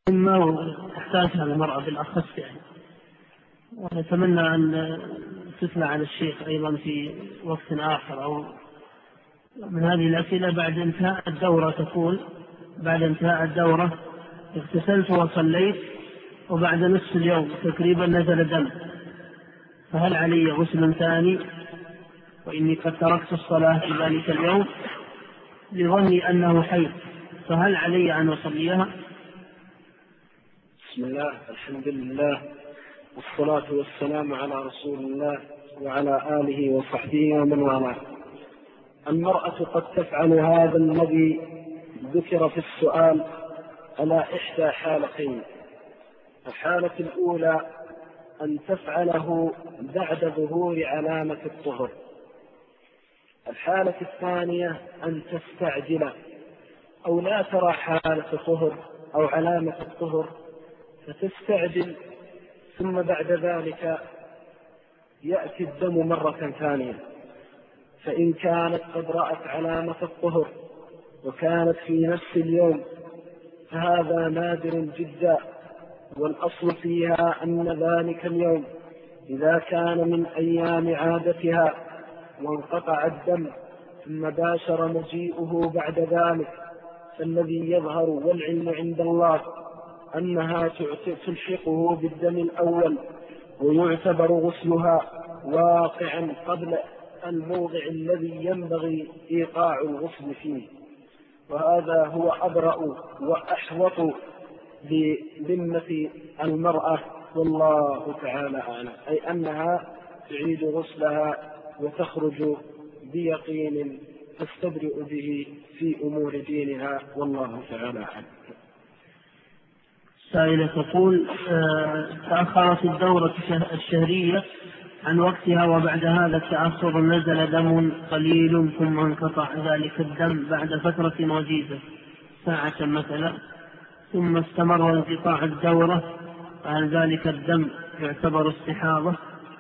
مما تحتاجها المرأة بالأخص يعني، ونتمنى أن تتلى على الشيخ أيضا في وقت آخر. أو من هذه الأسئلة: بعد انتهاء الدورة تقول: بعد انتهاء الدورة اغتسلت وصليت، وبعد نصف اليوم تقريبا نزل دم، فهل علي غسل ثاني؟ وإني قد تركت الصلاة في ذلك اليوم لظني أنه حيض، فهل علي أن أصليها؟ بسم الله، الحمد لله، والصلاة والسلام على رسول الله وعلى آله وصحبه ومن والاه. المرأة قد تفعل هذا الذي ذكر في السؤال على إحدى حالتين: الحالة الأولى أن تفعله بعد ظهور علامة الطهر، الحالة الثانية أن تستعجل أو لا ترى حالة طهر أو علامة الطهر فتستعجل، ثم بعد ذلك يأتي الدم مرة ثانية. فإن كانت قد رأت علامة الطهر وكانت في نفس اليوم فهذا نادر جدا، والأصل فيها أن ذلك اليوم إذا كان من أيام عادتها وانقطع الدم ثم باشر مجيئه بعد ذلك، فالذي يظهر والعلم عند الله أنها تلحقه بالدم الأول، ويعتبر غسلها واقعا قبل الموضع الذي ينبغي إيقاع الغسل فيه، وهذا هو أبرأ وأحوط لذمة المرأة، والله تعالى أعلم، أي أنها تعيد غسلها وتخرج بيقين تستبرئ به في أمور دينها، والله تعالى أعلم. سائلة تقول: تأخرت الدورة الشهرية عن وقتها، وبعد هذا التأخر نزل دم قليل ثم انقطع ذلك الدم بعد فترة وجيزة ساعة مثلا، ثم استمر انقطاع الدورة، فهل ذلك الدم يعتبر استحاضة؟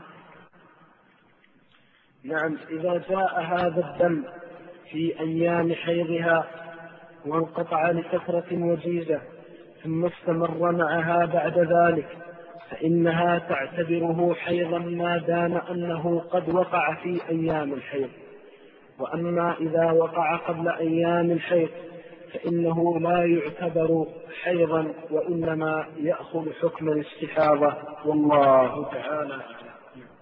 نعم، إذا جاء هذا الدم في أيام حيضها وانقطع لفترة وجيزة ثم استمر معها بعد ذلك، فإنها تعتبره حيضا ما دام أنه قد وقع في أيام الحيض. وأما إذا وقع قبل أيام الحيض فإنه لا يعتبر حيضا، وإنما يأخذ حكم الاستحاضة، والله تعالى أعلم.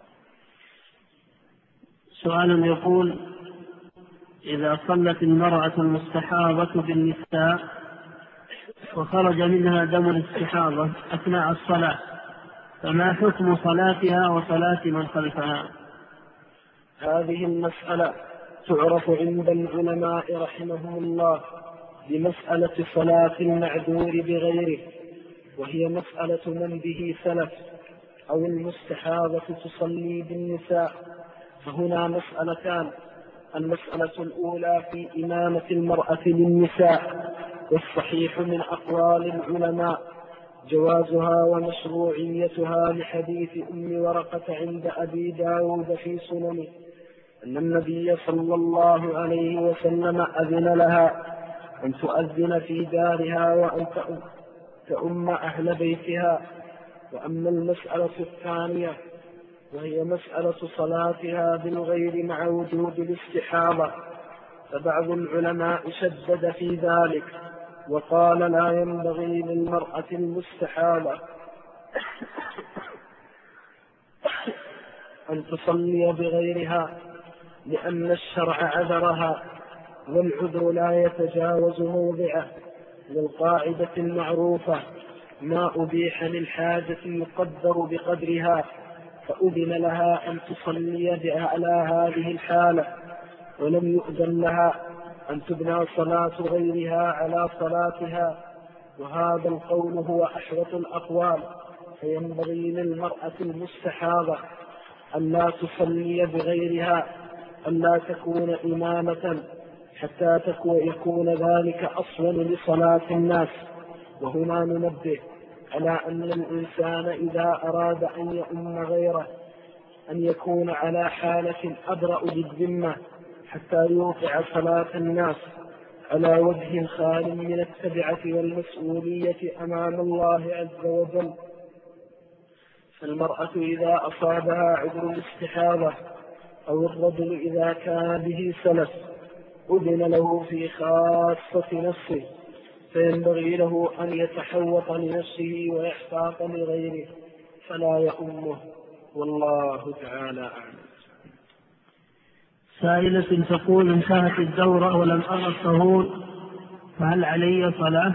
سؤال يقول: إذا صلت المرأة المستحاضة بالنساء وخرج منها دم الاستحاضة أثناء الصلاة، فما حكم صلاتها وصلاة من خلفها؟ هذه المسألة تعرف عند العلماء رحمهم الله بمسألة صلاة المعذور بغيره، وهي مسألة من به سلف أو المستحاضة تصلي بالنساء. فهنا مسألتان: المسألة الأولى في إمامة المرأة للنساء، والصحيح من أقوال العلماء جوازها ومشروعيتها لحديث أم ورقة عند أبي داود في سننه أن النبي صلى الله عليه وسلم أذن لها أن تؤذن في دارها وأن تؤم أهل بيتها. وأما المسألة الثانية وهي مسألة صلاتها بالغير مع وجود الاستحاضة، فبعض العلماء شدد في ذلك وقال لا ينبغي للمرأة المستحاضة أن تصلي بغيرها، لأن الشرع عذرها، والعذر لا يتجاوز موضعه، والقاعدة المعروفة ما أبيح للحاجة يقدر بقدرها، فأذن لها أن تصلي على هذه الحالة، ولم يؤذن لها أن تبنى صلاة غيرها على صلاتها، وهذا القول هو أحوط الأقوال. فينبغي للمرأة المستحاضة أن لا تصلي بغيرها، أن لا تكون إمامة حتى يكون ذلك أصلا لصلاة الناس. وهنا ننبه على أن الإنسان إذا أراد أن يؤم غيره أن يكون على حالة أبرأ للذمة حتى يوقع صلاة الناس على وجه خال من التبعة والمسؤولية أمام الله عز وجل. فالمرأة إذا أصابها عذر الاستحاضة أو الرجل إذا كان به سلف أذن له في خاصة نفسه، فينبغي له أن يتحوط لنفسه ويحتاط لغيره فلا يؤمه، والله تعالى أعلم. سائلة تقول: انتهت الدورة ولم أرى الطهور فهل علي صلاة؟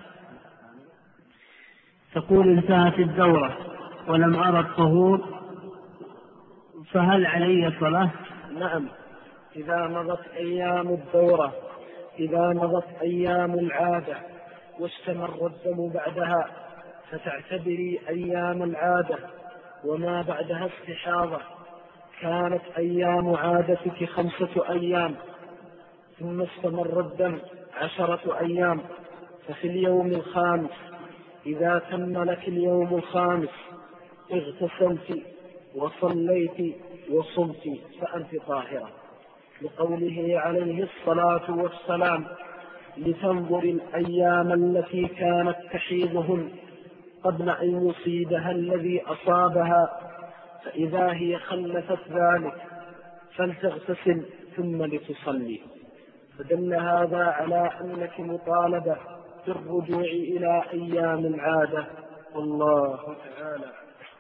تقول: انتهت الدورة ولم أرى الطهور فهل علي صلاة؟ نعم، إذا مضت أيام الدورة، إذا مضت أيام العادة واستمر الدم بعدها فتعتبري أيام العادة وما بعدها استحاضة. كانت أيام عادتك 5 أيام ثم استمر الدم 10 أيام، ففي اليوم الخامس إذا تم لك اليوم الخامس اغتسلت وصليت وصمت فأنت طاهرة، لقوله عليه الصلاة والسلام: لتنظر الأيام التي كانت تحيضهن قبل أن يصيبها الذي أصابها، فإذا هي خلفت ذلك فلتغتسل ثم لتصلي. فدل هذا على أنك مطالبة بالرجوع إلى أيام العادة، والله تعالى.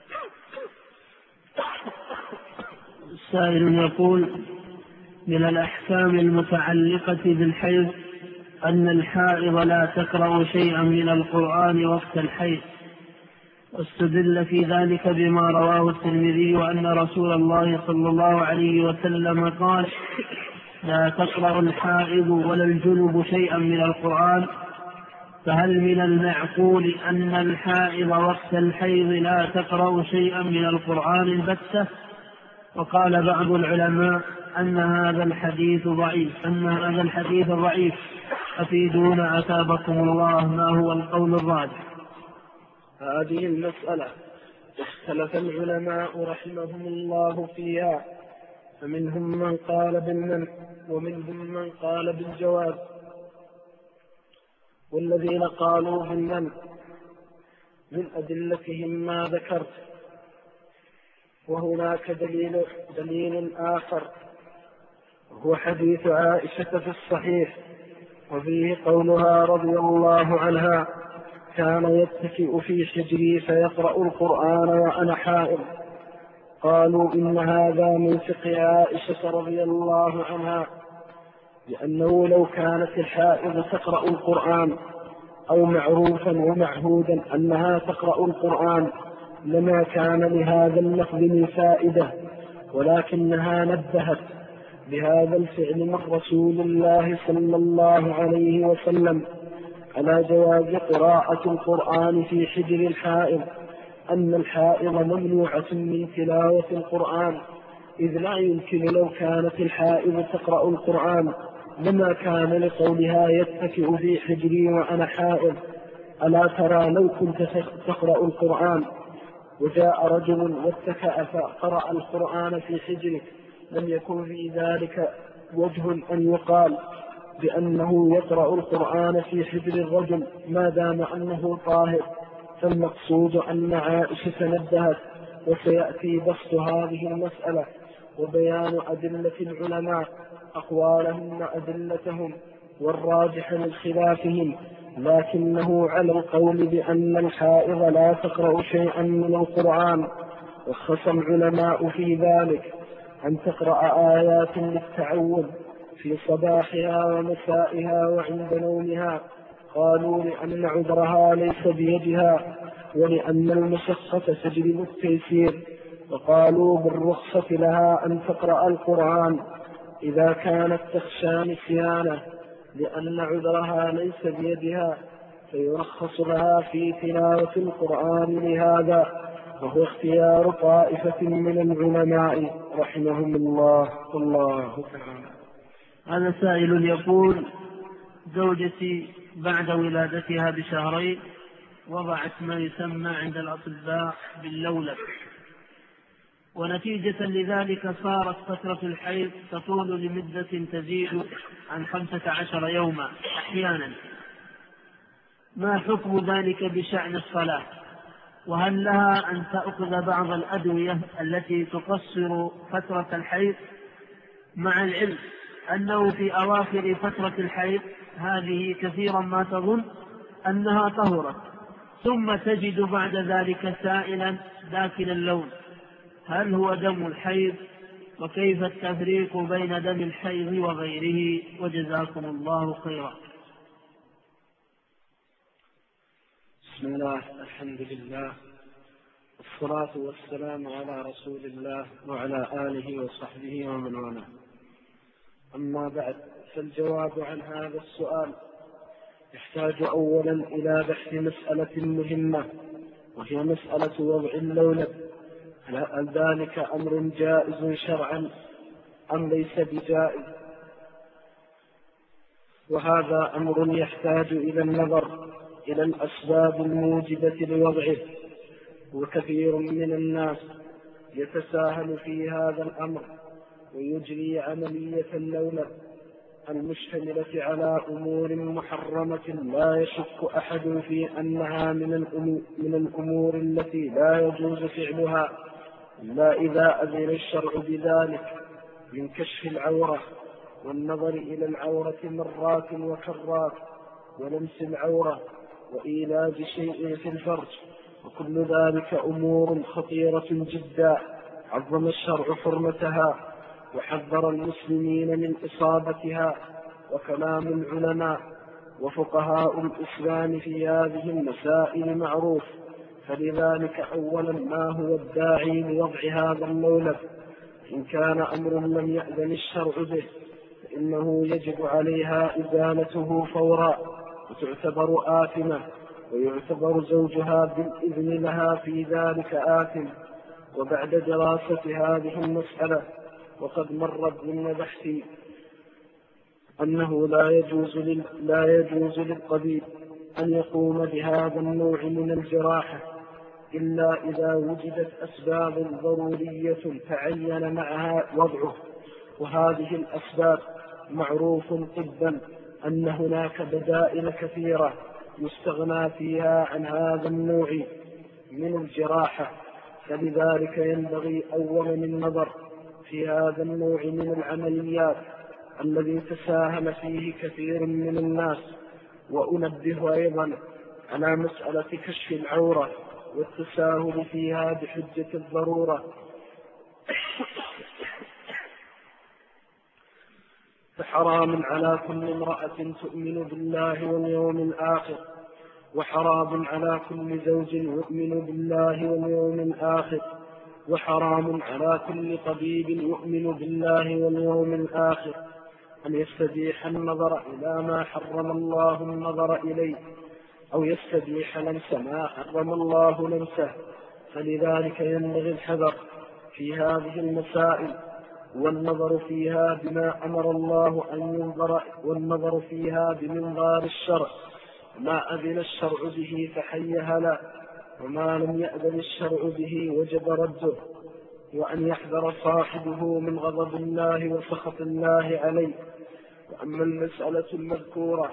السائل يقول: من الأحكام المتعلقة بالحيض أن الحائض لا تقرأ شيئا من القرآن وقت الحيض، واستدل في ذلك بما رواه الترمذي وأن رسول الله صلى الله عليه وسلم قال: لا تقرأ الحائض ولا الجنب شيئا من القرآن. فهل من المعقول أن الحائض وقت الحيض لا تقرأ شيئا من القرآن البتة؟ وقال بعض العلماء أن هذا الحديث ضعيف، أفيدون أثابكم الله ما هو القول الراجح. هذه المسألة اختلف العلماء رحمهم الله فيها، فمنهم من قال بالمنع ومنهم من قال بالجواز، والذين قالوا بالمنع من أدلتهم ما ذكرت. وهناك دليل آخر هو حديث عائشة في الصحيح، وفيه قولها رضي الله عنها: كان يتكئ في حجري فيقرأ القرآن وأنا حائض. قالوا إن هذا من فقه عائشة رضي الله عنها، لأنه لو كانت الحائض تقرأ القرآن أو معروفا ومعهودا أنها تقرأ القرآن لما كان لهذا اللفظ من فائدة، ولكنها نبهت بهذا الفعل من رسول الله صلى الله عليه وسلم على جواز قراءة القرآن في حجر الحائض، أن الحائض ممنوعة من تلاوة القرآن، إذ لا يمكن لو كانت الحائض تقرأ القرآن لما كان لقولها يتكئ في حجري وأنا حائض. ألا ترى لو كنت تقرأ القرآن وجاء رجل واتكأ فقرأ القرآن في حجرك لم يكن في ذلك وجه أن يقال بأنه يقرأ القرآن في حجر الرجل ما دام أنه طاهر. فالمقصود أن عائشة نبهت، وسيأتي بسط هذه المسألة وبيان أدلة العلماء أقوالهم وأدلتهم والراجح من خلافهم، لكنه على القول بأن الحائض لا تقرأ شيئا من القرآن. وخص العلماء في ذلك أن تقرأ آيات للتعوذ في صباحها ومسائها وعند نومها. قالوا لأن عذرها ليس بيدها ولأن المشقة تجلب التيسير، وقالوا بالرخصة لها أن تقرأ القرآن إذا كانت تخشى نسيانه لأن عذرها ليس بيدها، فيرخص لها في تلاوة القرآن لهذا، وهو اختيار طائفة من العلماء رحمهم الله. الله تعالى. هذا سائل يقول: زوجتي بعد ولادتها ونتيجة لذلك صارت فترة الحيض تطول لمدة تزيد عن 15 يوما أحيانا. ما حكم ذلك بشأن الصلاة؟ وهل لها أن تأخذ بعض الأدوية التي تقصر فترة الحيض، مع العلم أنه في أواخر فترة الحيض هذه كثيرا ما تظن أنها طهرت ثم تجد بعد ذلك سائلا داكن اللون، هل هو دم الحيض؟ وكيف التفريق بين دم الحيض وغيره؟ وجزاكم الله خيرا. بسم الله، الحمد لله، والصلاة والسلام على رسول الله وعلى آله وصحبه ومن والاه. أما بعد، فالجواب عن هذا السؤال يحتاج أولا إلى بحث مسألة مهمة، وهي مسألة وضع اللولب. هل ذلك أمر جائز شرعا أم ليس بجائز؟ وهذا أمر يحتاج إلى النظر إلى الأسباب الموجبة لوضعه، وكثير من الناس يتساهل في هذا الأمر ويجري عملية اللولب المشتملة على أمور محرمة لا يشك أحد في أنها من الأمور التي لا يجوز فعلها إلا إذا أذن الشرع بذلك، من كشف العورة والنظر إلى العورة مرات وكرات ولمس العورة وإيلاج شيء في الفرج، وكل ذلك أمور خطيرة جدا عظم الشرع حرمتها وحذر المسلمين من إصابتها. وكلام العلماء وفقهاء الإسلام في هذه المسائل معروف، فلذلك أولا ما هو الداعي لوضع هذا اللولب؟ إن كان أمر لم يأذن الشرع به فإنه يجب عليها إزالته فورا، وتعتبر آثمة، ويعتبر زوجها بالإذن لها في ذلك آثم. وبعد دراسة هذه المسألة وقد مرت ضمن بحثي أنه لا يجوز للطبيب أن يقوم بهذا النوع من الجراحة إلا إذا وجدت أسباب ضرورية تعين معها وضعه، وهذه الأسباب معروف طبا أن هناك بدائل كثيرة يستغنى فيها عن هذا النوع من الجراحة. فلذلك ينبغي أولا النظر في هذا النوع من العمليات الذي تساهل فيه كثير من الناس. وأنبه أيضا على مسألة كشف العورة والتساهل فيها بحجة الضرورة، فحرام على كل امرأة تؤمن بالله واليوم الآخر، وحرام على كل زوج يؤمن بالله واليوم الآخر، وحرام على كل طبيب يؤمن بالله واليوم الآخر أن يستبيح النظر إلى ما حرم الله النظر إليه، أو يستبيح لمس ما حرم الله لمسه. فلذلك ينبغي الحذر في هذه المسائل، والنظر فيها بما أمر الله أن ينظر، والنظر فيها بمنظار الشرع، ما أذن الشرع به فحي هلا، وما لم يأذن الشرع به وجب رده. وأن يحذر صاحبه من غضب الله وسخط الله عليه. وأما المسألة المذكورة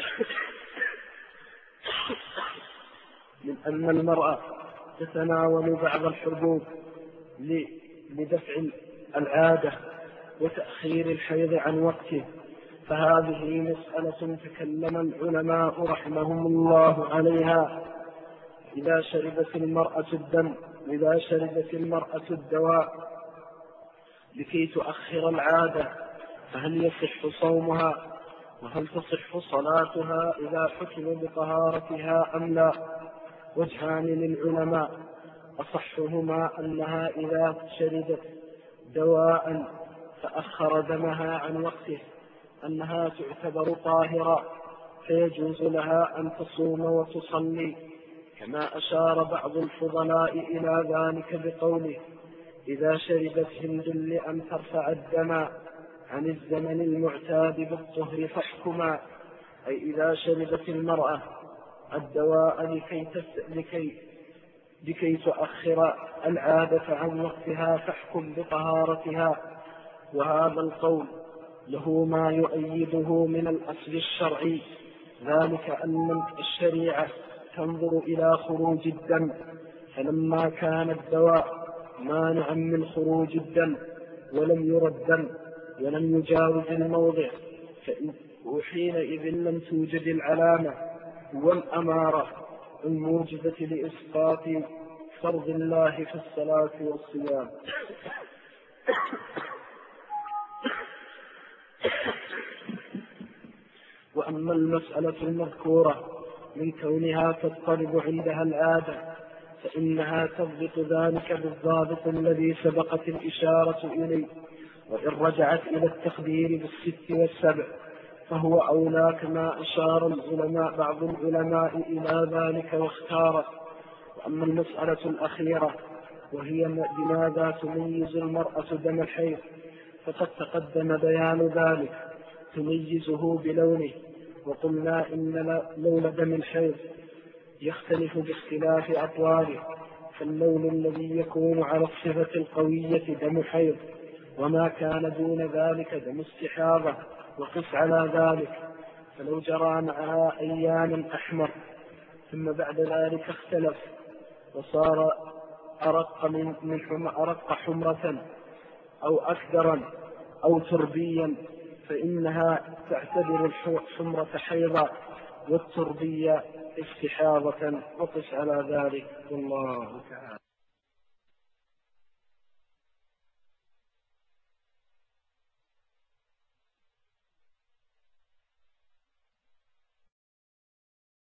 من أن المرأة تتناول بعض الحبوب لدفع العادة وتأخير الحيض عن وقته، فهذه مسألة تكلم العلماء رحمهم الله عليها. إذا شربت المرأة الدواء لكي تؤخر العادة فهل يصح صومها؟ وهل تصح صلاتها إذا حكم بطهارتها أم لا؟ وجهان للعلماء، أصحهما أنها إذا شربت دواء فأخر دمها عن وقته أنها تعتبر طاهرة فيجوز لها أن تصوم وتصلي، كما أشار بعض الفضلاء إلى ذلك بقوله: إذا شربت هند لأن ترفع الدم عن الزمن المعتاد بالطهر فاحكما، أي إذا شربت المرأة الدواء لكي تؤخر العادة عن وقتها فاحكم بطهارتها. وهذا القول له ما يؤيده من الأصل الشرعي، ذلك أن الشريعة تنظر إلى خروج الدم، فلما كان الدواء مانعا من خروج الدم ولم يرى الدم ولم يجاوز الموضع، وحينئذ لم توجد العلامة والأمارة الموجبة لإسقاط فرض الله في الصلاة والصيام. وأما المسألة المذكورة من كونها تضطرب عندها العادة فإنها تضبط ذلك بالضابط الذي سبقت الإشارة إليه، وإن رجعت إلى التخدير بالست والسبع فهو أولى كما أشار بعض العلماء إلى ذلك واختاره. وأما المسألة الأخيرة وهي بماذا تميز المرأة دم الحيض فقد تقدم بيان ذلك، تميزه بلونه، وقلنا إن لون دم الحيض يختلف باختلاف أطواره، فاللون الذي يكون على الصفة القوية دم حيض، وما كان دون ذلك دم استحاضة. وقس على ذلك، فلو جرى معها أياما أحمر ثم بعد ذلك اختلف وصار أرق حمرة أو أكدرا أو تربيا فإنها تعتبر الحمرة حيضا والتربية استحاضة. وقس على ذلك والله تعالى.